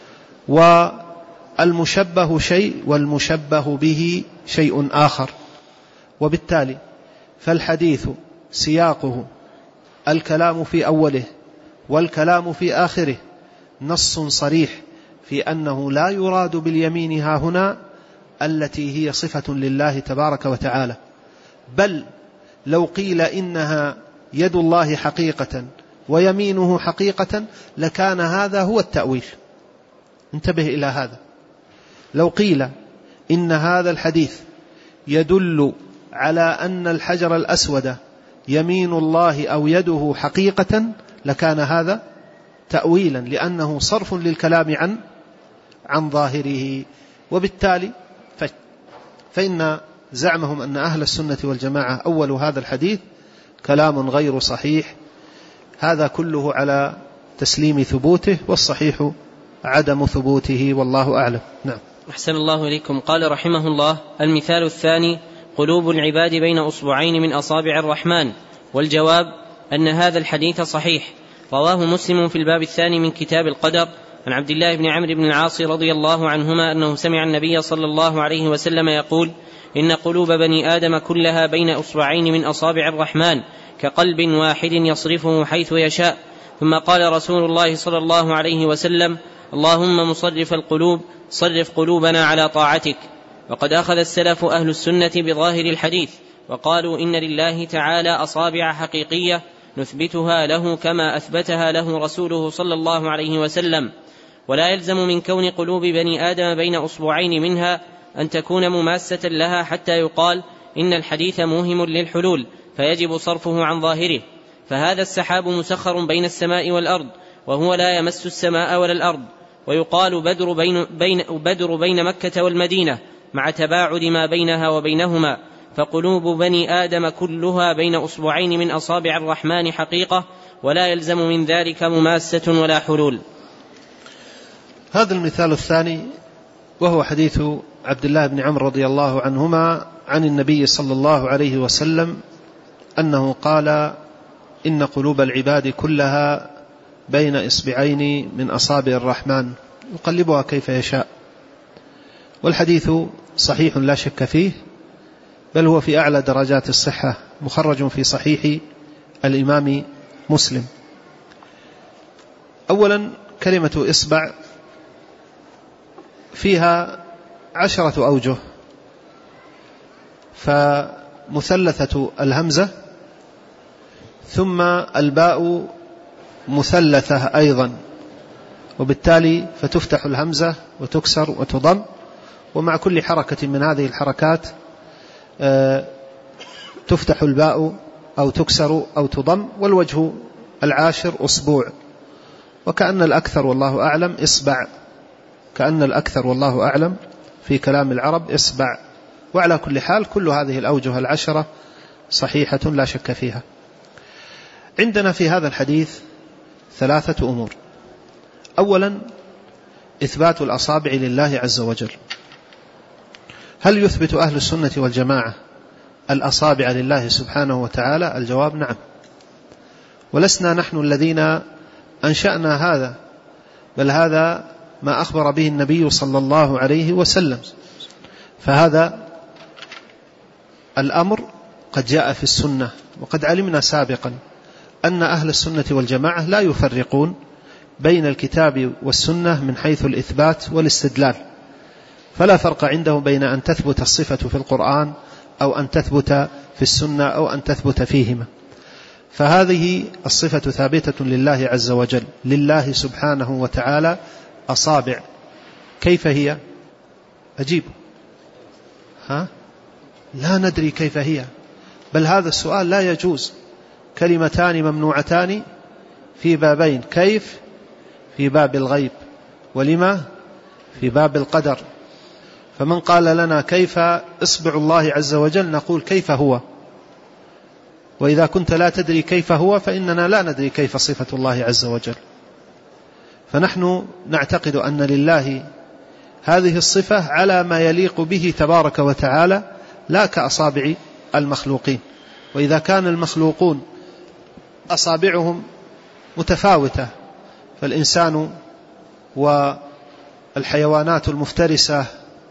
والمشبه شيء والمشبه به شيء آخر، وبالتالي فالحديث سياقه الكلام في أوله والكلام في آخره نص صريح في أنه لا يراد باليمين ها هنا التي هي صفة لله تبارك وتعالى، بل لو قيل إنها يد الله حقيقة ويمينه حقيقة لكان هذا هو التأويل. انتبه إلى هذا، لو قيل إن هذا الحديث يدل على أن الحجر الأسود يمين الله أو يده حقيقة لكان هذا تأويلا، لأنه صرف للكلام عن ظاهره. وبالتالي فإن زعمهم أن أهل السنة والجماعة أول هذا الحديث كلام غير صحيح، هذا كله على تسليم ثبوته، والصحيح عدم ثبوته، والله أعلم. نعم. أحسن الله إليكم. قال رحمه الله: المثال الثاني: قلوب العباد بين أصبعين من أصابع الرحمن. والجواب أن هذا الحديث صحيح، رواه مسلم في الباب الثاني من كتاب القدر عن عبد الله بن عمرو بن العاص رضي الله عنهما أنه سمع النبي صلى الله عليه وسلم يقول: إن قلوب بني آدم كلها بين أصبعين من أصابع الرحمن كقلب واحد يصرفه حيث يشاء. ثم قال رسول الله صلى الله عليه وسلم: اللهم مصرف القلوب صرف قلوبنا على طاعتك. وقد أخذ السلف أهل السنة بظاهر الحديث وقالوا إن لله تعالى أصابع حقيقية نثبتها له كما أثبتها له رسوله صلى الله عليه وسلم، ولا يلزم من كون قلوب بني آدم بين أصبعين منها أن تكون مماسة لها حتى يقال إن الحديث موهم للحلول فيجب صرفه عن ظاهره. فهذا السحاب مسخر بين السماء والأرض وهو لا يمس السماء ولا الأرض. ويقال بدر بين مكة والمدينة مع تباعد ما بينها وبينهما. فقلوب بني آدم كلها بين أصبعين من أصابع الرحمن حقيقة، ولا يلزم من ذلك مماسة ولا حلول. هذا المثال الثاني وهو حديث عبد الله بن عمرو رضي الله عنهما عن النبي صلى الله عليه وسلم أنه قال: إن قلوب العباد كلها بين إصبعين من أصابع الرحمن يقلبها كيف يشاء. والحديث صحيح لا شك فيه، بل هو في أعلى درجات الصحة، مخرج في صحيح الإمام مسلم. أولا كلمة إصبع فيها 10 أوجه، فمثلثة الهمزة، ثم الباء مثلثة أيضا، وبالتالي فتفتح الهمزة وتكسر وتضم، ومع كل حركة من هذه الحركات تفتح الباء أو تكسر أو تضم. والوجه العاشر أصبوع، وكأن الأكثر والله أعلم إصبع، كأن الأكثر والله أعلم في كلام العرب إصبع. وعلى كل حال كل هذه الأوجه 10 صحيحة لا شك فيها. عندنا في هذا الحديث 3 أمور. أولا إثبات الأصابع لله عز وجل. هل يثبت أهل السنة والجماعة الأصابع لله سبحانه وتعالى؟ الجواب نعم، ولسنا نحن الذين أنشأنا هذا، بل هذا ما أخبر به النبي صلى الله عليه وسلم. فهذا الأمر قد جاء في السنة، وقد علمنا سابقا أن أهل السنة والجماعة لا يفرقون بين الكتاب والسنة من حيث الإثبات والاستدلال، فلا فرق عنده بين أن تثبت الصفة في القرآن أو أن تثبت في السنة أو أن تثبت فيهما. فهذه الصفة ثابتة لله عز وجل، لله سبحانه وتعالى أصابع. كيف هي؟ أجيب، لا ندري كيف هي، بل هذا السؤال لا يجوز. كلمتان ممنوعتان في بابين: كيف في باب الغيب، ولما في باب القدر. فمن قال لنا كيف إصبع الله عز وجل نقول كيف هو، وإذا كنت لا تدري كيف هو فإننا لا ندري كيف صفة الله عز وجل. فنحن نعتقد أن لله هذه الصفة على ما يليق به تبارك وتعالى لا كأصابع المخلوقين. وإذا كان المخلوقون أصابعهم متفاوتة، فالإنسان والحيوانات المفترسة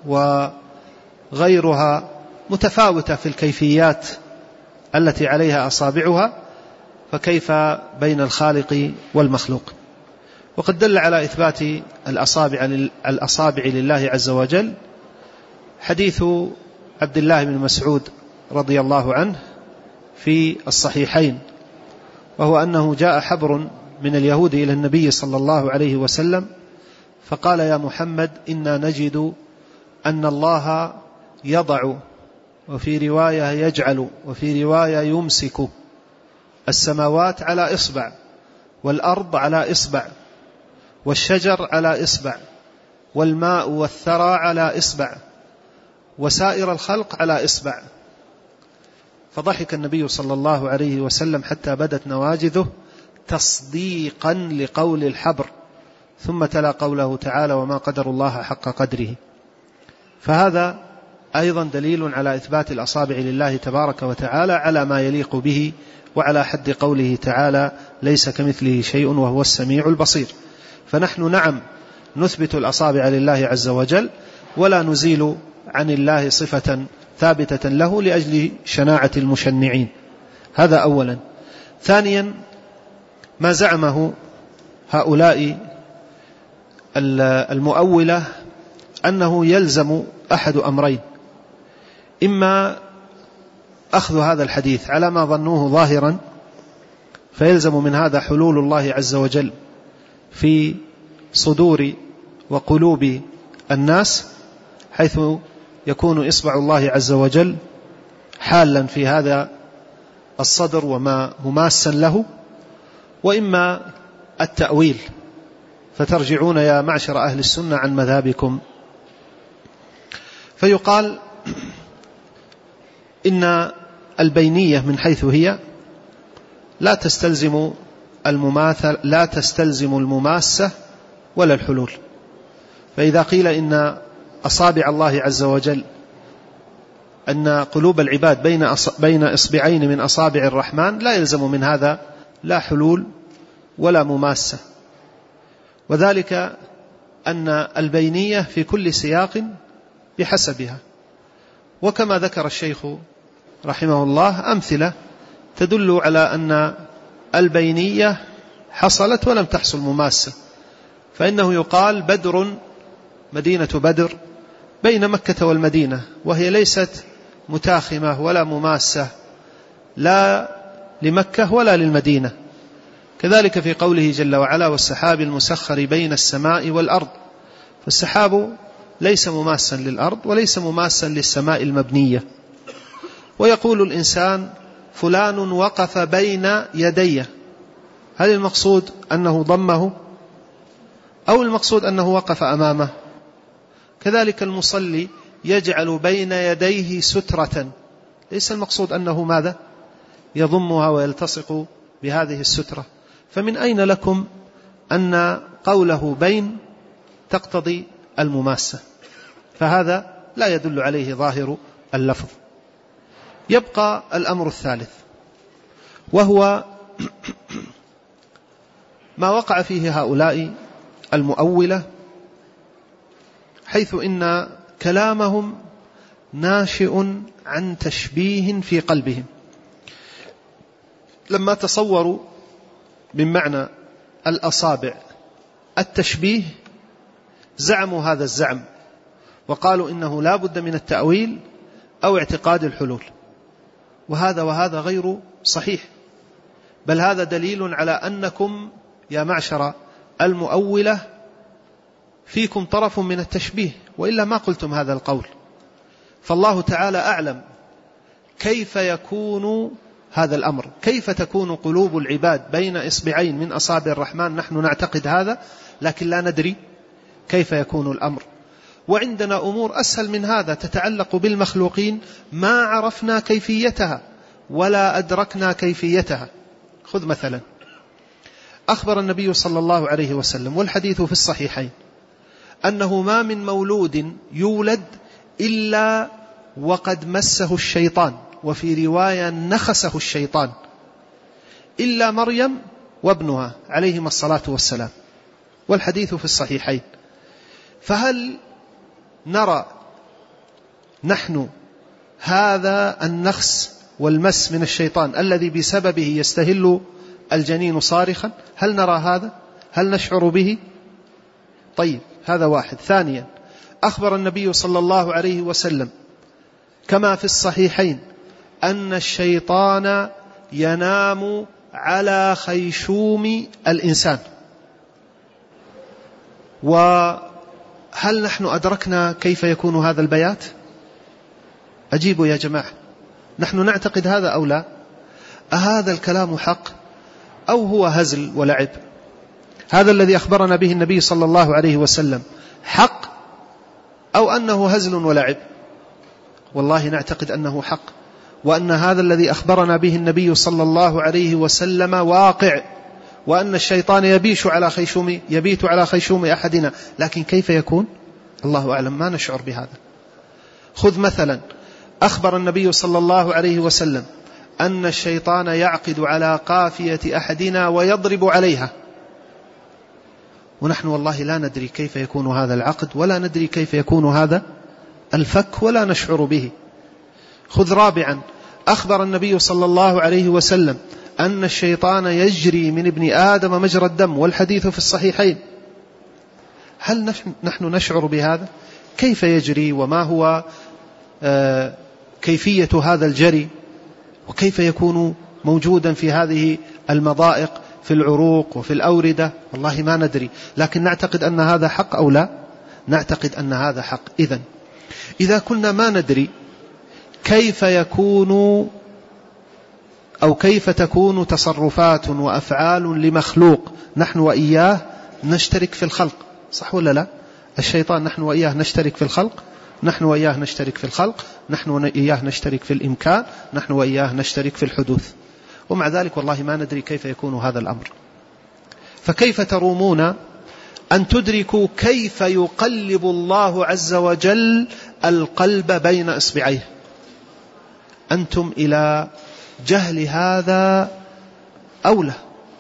وغيرها متفاوتة في الكيفيات التي عليها أصابعها، فكيف بين الخالق والمخلوق؟ وقد دل على إثبات الأصابع لله عز وجل حديث عبد الله بن مسعود رضي الله عنه في الصحيحين، وهو أنه جاء حبر من اليهود إلى النبي صلى الله عليه وسلم فقال: يا محمد، إنا نجد أن الله يضع، وفي رواية يجعل، وفي رواية يمسك السماوات على إصبع، والأرض على إصبع، والشجر على إصبع، والماء والثرى على إصبع، وسائر الخلق على إصبع. فضحك النبي صلى الله عليه وسلم حتى بدت نواجذه تصديقا لقول الحبر، ثم تلا قوله تعالى: وما قدر الله حق قدره. فهذا أيضا دليل على إثبات الأصابع لله تبارك وتعالى على ما يليق به، وعلى حد قوله تعالى: ليس كمثله شيء وهو السميع البصير. فنحن نعم نثبت الأصابع لله عز وجل، ولا نزيل عن الله صفة ثابتة له لأجل شناعة المشنعين. هذا أولا. ثانيا، ما زعمه هؤلاء المؤولة أنه يلزم أحد أمرين: إما أخذ هذا الحديث على ما ظنوه ظاهرا، فيلزم من هذا حلول الله عز وجل في صدور وقلوب الناس، حيث يكون إصبع الله عز وجل حالا في هذا الصدر وما مماسا له. وإما التأويل، فترجعون يا معشر أهل السنة عن مذهبكم. فيقال إن البينية من حيث هي لا تستلزم المماسة ولا الحلول. فإذا قيل إن أصابع الله عز وجل، أن قلوب العباد بين إصبعين من أصابع الرحمن، لا يلزم من هذا لا حلول ولا مماسة. وذلك أن البينية في كل سياق بحسبها. وكما ذكر الشيخ رحمه الله أمثلة تدل على أن البينية حصلت ولم تحصل مماسة. فإنه يقال بدر، مدينة بدر بين مكة والمدينة، وهي ليست متاخمة ولا مماسة لا لمكة ولا للمدينة. كذلك في قوله جل وعلا: والسحاب المسخر بين السماء والأرض. فالسحاب ليس مماسا للأرض وليس مماسا للسماء المبنية. ويقول الإنسان: فلان وقف بين يدي، هل المقصود أنه ضمه أو المقصود أنه وقف أمامه؟ كذلك المصلي يجعل بين يديه سترة، ليس المقصود أنه ماذا؟ يضمها ويلتصق بهذه السترة. فمن أين لكم أن قوله بين تقتضي المماسة؟ فهذا لا يدل عليه ظاهر اللفظ. يبقى الأمر الثالث، وهو ما وقع فيه هؤلاء المؤولة، حيث إن كلامهم ناشئ عن تشبيه في قلبهم. لما تصوروا من معنى الأصابع التشبيه زعموا هذا الزعم، وقالوا إنه لا بد من التأويل أو اعتقاد الحلول. وهذا غير صحيح، بل هذا دليل على أنكم يا معشر المؤولة فيكم طرف من التشبيه، وإلا ما قلتم هذا القول. فالله تعالى أعلم كيف يكون هذا الأمر، كيف تكون قلوب العباد بين إصبعين من أصابع الرحمن. نحن نعتقد هذا، لكن لا ندري كيف يكون الأمر. وعندنا أمور أسهل من هذا تتعلق بالمخلوقين ما عرفنا كيفيتها ولا أدركنا كيفيتها. خذ مثلا، أخبر النبي صلى الله عليه وسلم، والحديث في الصحيحين، أنه ما من مولود يولد إلا وقد مسه الشيطان، وفي رواية نخسه الشيطان، إلا مريم وابنها عليهما الصلاة والسلام، والحديث في الصحيحين. فهل نرى نحن هذا النخس والمس من الشيطان الذي بسببه يستهل الجنين صارخا؟ هل نرى هذا؟ هل نشعر به؟ طيب، هذا واحد. ثانيا، أخبر النبي صلى الله عليه وسلم كما في الصحيحين أن الشيطان ينام على خيشوم الإنسان. وهل نحن أدركنا كيف يكون هذا البيات؟ أجيبوا يا جماعة، نحن نعتقد هذا أو لا؟ أهذا الكلام حق أو هو هزل ولعب؟ هذا الذي أخبرنا به النبي صلى الله عليه وسلم حق أو أنه هزل ولعب؟ والله نعتقد أنه حق، وأن هذا الذي أخبرنا به النبي صلى الله عليه وسلم واقع، وأن الشيطان يبيت على خيشوم أحدنا. لكن كيف يكون؟ الله أعلم، ما نشعر بهذا. خذ مثلا، أخبر النبي صلى الله عليه وسلم أن الشيطان يعقد على قافية أحدنا ويضرب عليها، ونحن والله لا ندري كيف يكون هذا العقد، ولا ندري كيف يكون هذا الفك، ولا نشعر به. خذ رابعا، أخبر النبي صلى الله عليه وسلم أن الشيطان يجري من ابن آدم مجرى الدم، والحديث في الصحيحين. هل نحن نشعر بهذا؟ كيف يجري؟ وما هو كيفية هذا الجري؟ وكيف يكون موجودا في هذه المضائق في العروق وفي الأوردة؟ والله ما ندري، لكن نعتقد أن هذا حق أو لا؟ نعتقد أن هذا حق. إذا كنا ما ندري كيف يكون أو كيف تكون تصرفات وأفعال لمخلوق نحن وإياه نشترك في الخلق، صح ولا لا؟ الشيطان نحن وإياه نشترك في الخلق، نحن وإياه نشترك في الخلق، نحن وإياه نشترك في الإمكان، نحن وإياه نشترك في الحدوث، ومع ذلك والله ما ندري كيف يكون هذا الأمر. فكيف ترومون أن تدركوا كيف يقلب الله عز وجل القلب بين إصبعيه؟ أنتم إلى جهل هذا أولى.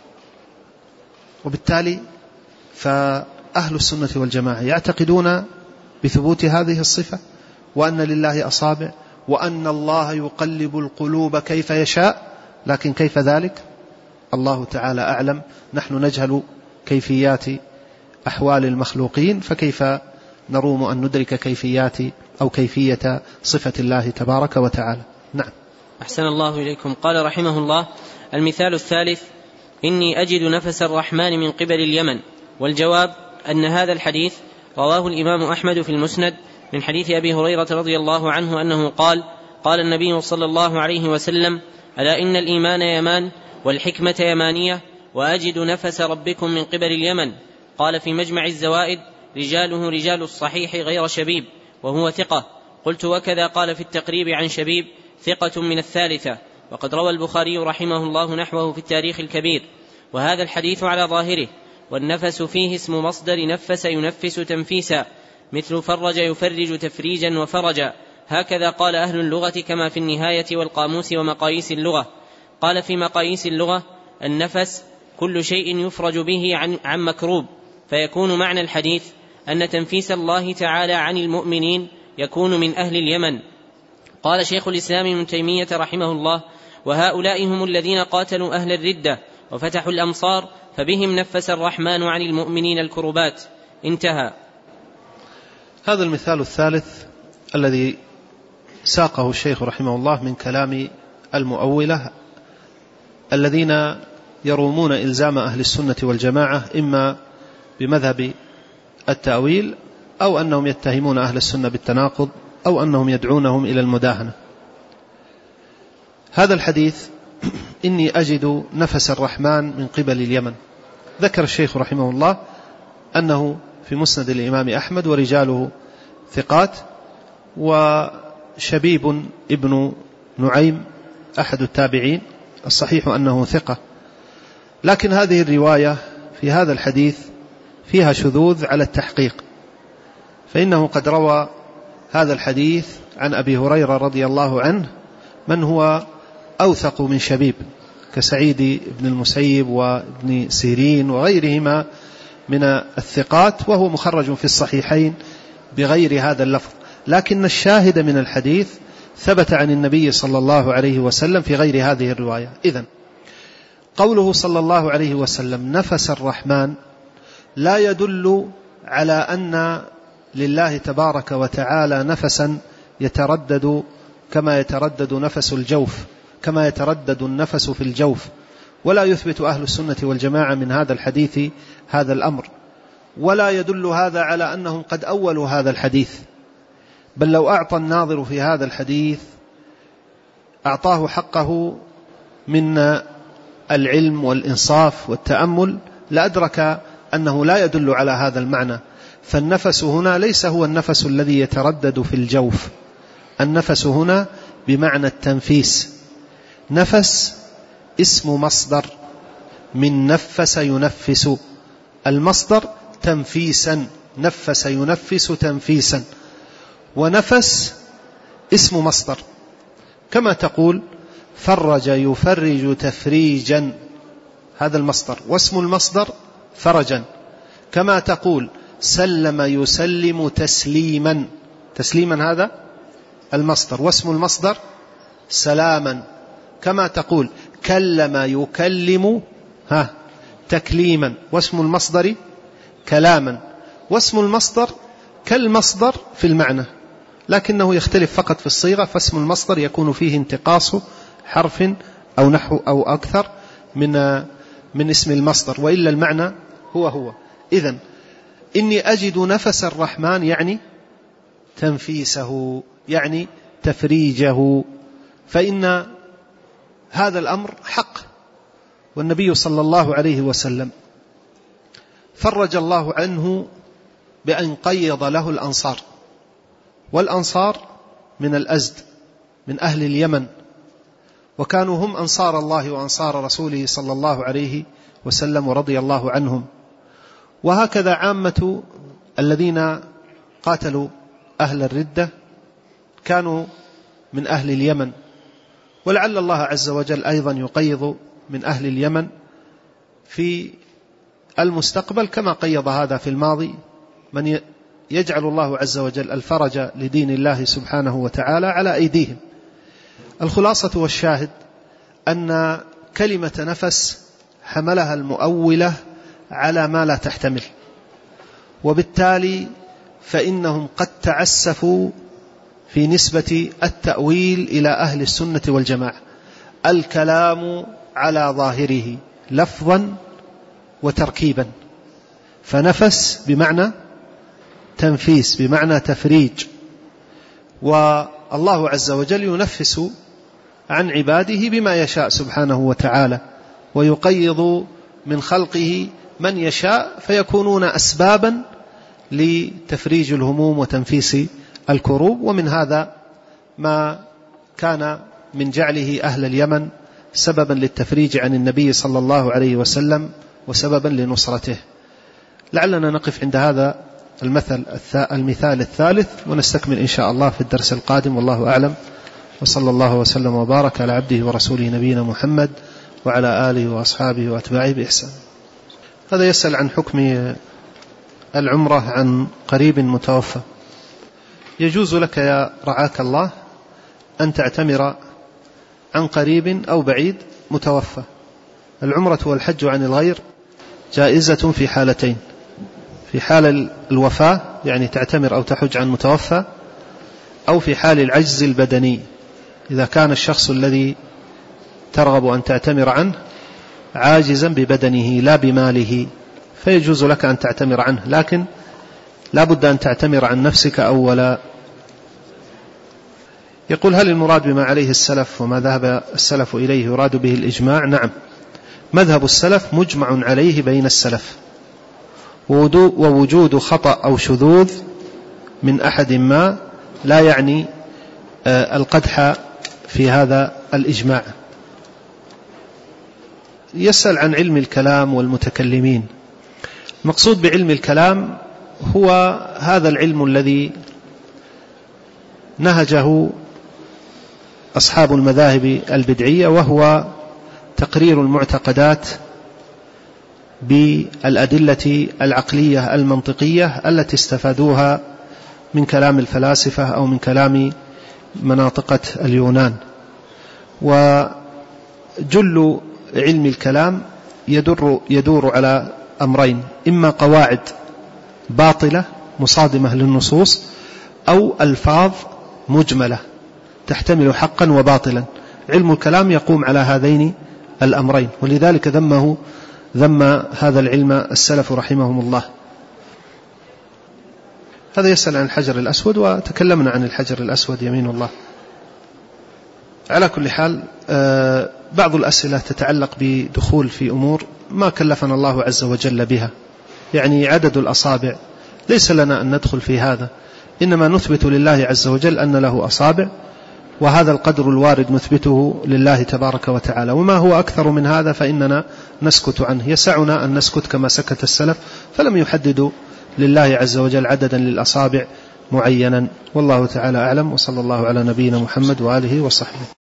وبالتالي فأهل السنة والجماعة يعتقدون بثبوت هذه الصفة، وأن لله أصابع، وأن الله يقلب القلوب كيف يشاء، لكن كيف ذلك؟ الله تعالى أعلم. نحن نجهل كيفيات أحوال المخلوقين، فكيف نروم أن ندرك كيفيات أو كيفية صفة الله تبارك وتعالى؟ نعم. أحسن الله إليكم. قال رحمه الله: المثال الثالث: إني أجد نفس الرحمن من قبل اليمن. والجواب أن هذا الحديث رواه الإمام أحمد في المسند من حديث أبي هريرة رضي الله عنه أنه قال: قال النبي صلى الله عليه وسلم: ألا إن الإيمان يمان والحكمة يمانية، وأجد نفس ربكم من قبل اليمن. قال في مجمع الزوائد: رجاله رجال الصحيح غير شبيب، وهو ثقة. قلت: وكذا قال في التقريب عن شبيب ثقة من الثالثة. وقد روى البخاري رحمه الله نحوه في التاريخ الكبير. وهذا الحديث على ظاهره، والنفس فيه اسم مصدر نفس ينفس تنفيسا، مثل فرج يفرج تفريجا وفرجا. هكذا قال أهل اللغة كما في النهاية والقاموس ومقاييس اللغة. قال في مقاييس اللغة: النفس كل شيء يفرج به عن مكروب. فيكون معنى الحديث أن تنفيس الله تعالى عن المؤمنين يكون من أهل اليمن. قال شيخ الإسلام ابن تيمية رحمه الله: وهؤلاء هم الذين قاتلوا أهل الردة وفتحوا الأمصار، فبهم نفس الرحمن عن المؤمنين الكربات. انتهى. هذا المثال الثالث الذي ساقه الشيخ رحمه الله من كلام المؤولة الذين يرومون إلزام أهل السنة والجماعة إما بمذهب التأويل، أو أنهم يتهمون أهل السنة بالتناقض، أو أنهم يدعونهم إلى المداهنة. هذا الحديث: إني أجد نفس الرحمن من قبل اليمن، ذكر الشيخ رحمه الله أنه في مسند الإمام أحمد ورجاله ثقات، وشبيب ابن نعيم أحد التابعين، الصحيح أنه ثقة. لكن هذه الرواية في هذا الحديث فيها شذوذ على التحقيق، فإنه قد روى هذا الحديث عن أبي هريرة رضي الله عنه من هو أوثق من شبيب كسعيد بن المسيب وابن سيرين وغيرهما من الثقات، وهو مخرج في الصحيحين بغير هذا اللفظ، لكن الشاهد من الحديث ثبت عن النبي صلى الله عليه وسلم في غير هذه الرواية. إذن قوله صلى الله عليه وسلم نفس الرحمن لا يدل على أن لله تبارك وتعالى نفسا يتردد كما يتردد نفس الجوف، كما يتردد النفس في الجوف، ولا يثبت أهل السنة والجماعة من هذا الحديث هذا الأمر، ولا يدل هذا على أنهم قد أولوا هذا الحديث، بل لو أعطى الناظر في هذا الحديث أعطاه حقه من العلم والإنصاف والتأمل لأدرك أنه لا يدل على هذا المعنى. فالنفس هنا ليس هو النفس الذي يتردد في الجوف، النفس هنا بمعنى التنفيس. نفس اسم مصدر من نفس ينفس، المصدر تنفيسا، نفس ينفس تنفيسا، ونفس اسم مصدر، كما تقول فرج يفرج تفريجا، هذا المصدر، واسم المصدر فرجا. كما تقول سلم يسلم تسليما، تسليما هذا المصدر، واسم المصدر سلاما. كما تقول كلم يكلم تكليما، واسم المصدر كلاما. واسم المصدر كالمصدر في المعنى، لكنه يختلف فقط في الصيغة، فاسم المصدر يكون فيه انتقاص حرف أو نحو أو أكثر من اسم المصدر، وإلا المعنى هو. إذن إني أجد نفس الرحمن يعني تنفيسه، يعني تفريجه، فإن هذا الأمر حق. والنبي صلى الله عليه وسلم فرج الله عنه بأن قيض له الأنصار، والأنصار من الأزد من أهل اليمن، وكانوا هم أنصار الله وأنصار رسوله صلى الله عليه وسلم ورضي الله عنهم. وهكذا عامة الذين قاتلوا أهل الردة كانوا من أهل اليمن، ولعل الله عز وجل أيضا يقيض من أهل اليمن في المستقبل كما قيض هذا في الماضي، من يجعل الله عز وجل الفرج لدين الله سبحانه وتعالى على أيديهم. الخلاصة والشاهد أن كلمة نفس حملها المؤولة على ما لا تحتمل، وبالتالي فإنهم قد تعسفوا في نسبة التأويل إلى أهل السنة والجماعة. الكلام على ظاهره لفظا وتركيبا، فنفس بمعنى تنفيس بمعنى تفريج، والله عز وجل ينفس عن عباده بما يشاء سبحانه وتعالى، ويقيض من خلقه من يشاء فيكونون أسبابا لتفريج الهموم وتنفيس الكروب. ومن هذا ما كان من جعله أهل اليمن سببا للتفريج عن النبي صلى الله عليه وسلم وسببا لنصرته. لعلنا نقف عند هذا المثال الثالث، ونستكمل إن شاء الله في الدرس القادم، والله أعلم، وصلى الله وسلم وبارك على عبده ورسوله نبينا محمد وعلى آله وأصحابه وأتباعه بإحسان. هذا يسأل عن حكم العمرة عن قريب متوفى. يجوز لك يا رعاك الله أن تعتمر عن قريب أو بعيد متوفى. العمرة والحج عن الغير جائزة في حالتين: في حال الوفاة يعني تعتمر أو تحج عن متوفى، أو في حال العجز البدني، إذا كان الشخص الذي ترغب أن تعتمر عنه عاجزا ببدنه لا بماله، فيجوز لك أن تعتمر عنه، لكن لا بد أن تعتمر عن نفسك أولا. يقول: هل المراد بما عليه السلف وما ذهب السلف إليه يراد به الإجماع؟ نعم، مذهب السلف مجمع عليه بين السلف، ووجود خطأ أو شذوذ من أحد ما لا يعني القدح في هذا الإجماع. يسأل عن علم الكلام والمتكلمين. المقصود بعلم الكلام هو هذا العلم الذي نهجه أصحاب المذاهب البدعية، وهو تقرير المعتقدات بالأدلة العقلية المنطقية التي استفادوها من كلام الفلاسفة أو من كلام مناطقة اليونان. وجل علم الكلام يدور على أمرين: إما قواعد باطلة مصادمة للنصوص، أو ألفاظ مجملة تحتمل حقا وباطلا. علم الكلام يقوم على هذين الأمرين، ولذلك ذم هذا العلم السلف رحمهم الله. هذا يسأل عن الحجر الأسود، وتكلمنا عن الحجر الأسود يمين الله. على كل حال بعض الأسئلة تتعلق بدخول في أمور ما كلفنا الله عز وجل بها، يعني عدد الأصابع ليس لنا أن ندخل في هذا، إنما نثبت لله عز وجل أن له أصابع، وهذا القدر الوارد نثبته لله تبارك وتعالى، وما هو أكثر من هذا فإننا نسكت عنه. يسعنا أن نسكت كما سكت السلف، فلم يحددوا لله عز وجل عددا للأصابع معينا. والله تعالى أعلم، وصلى الله على نبينا محمد وآله وصحبه.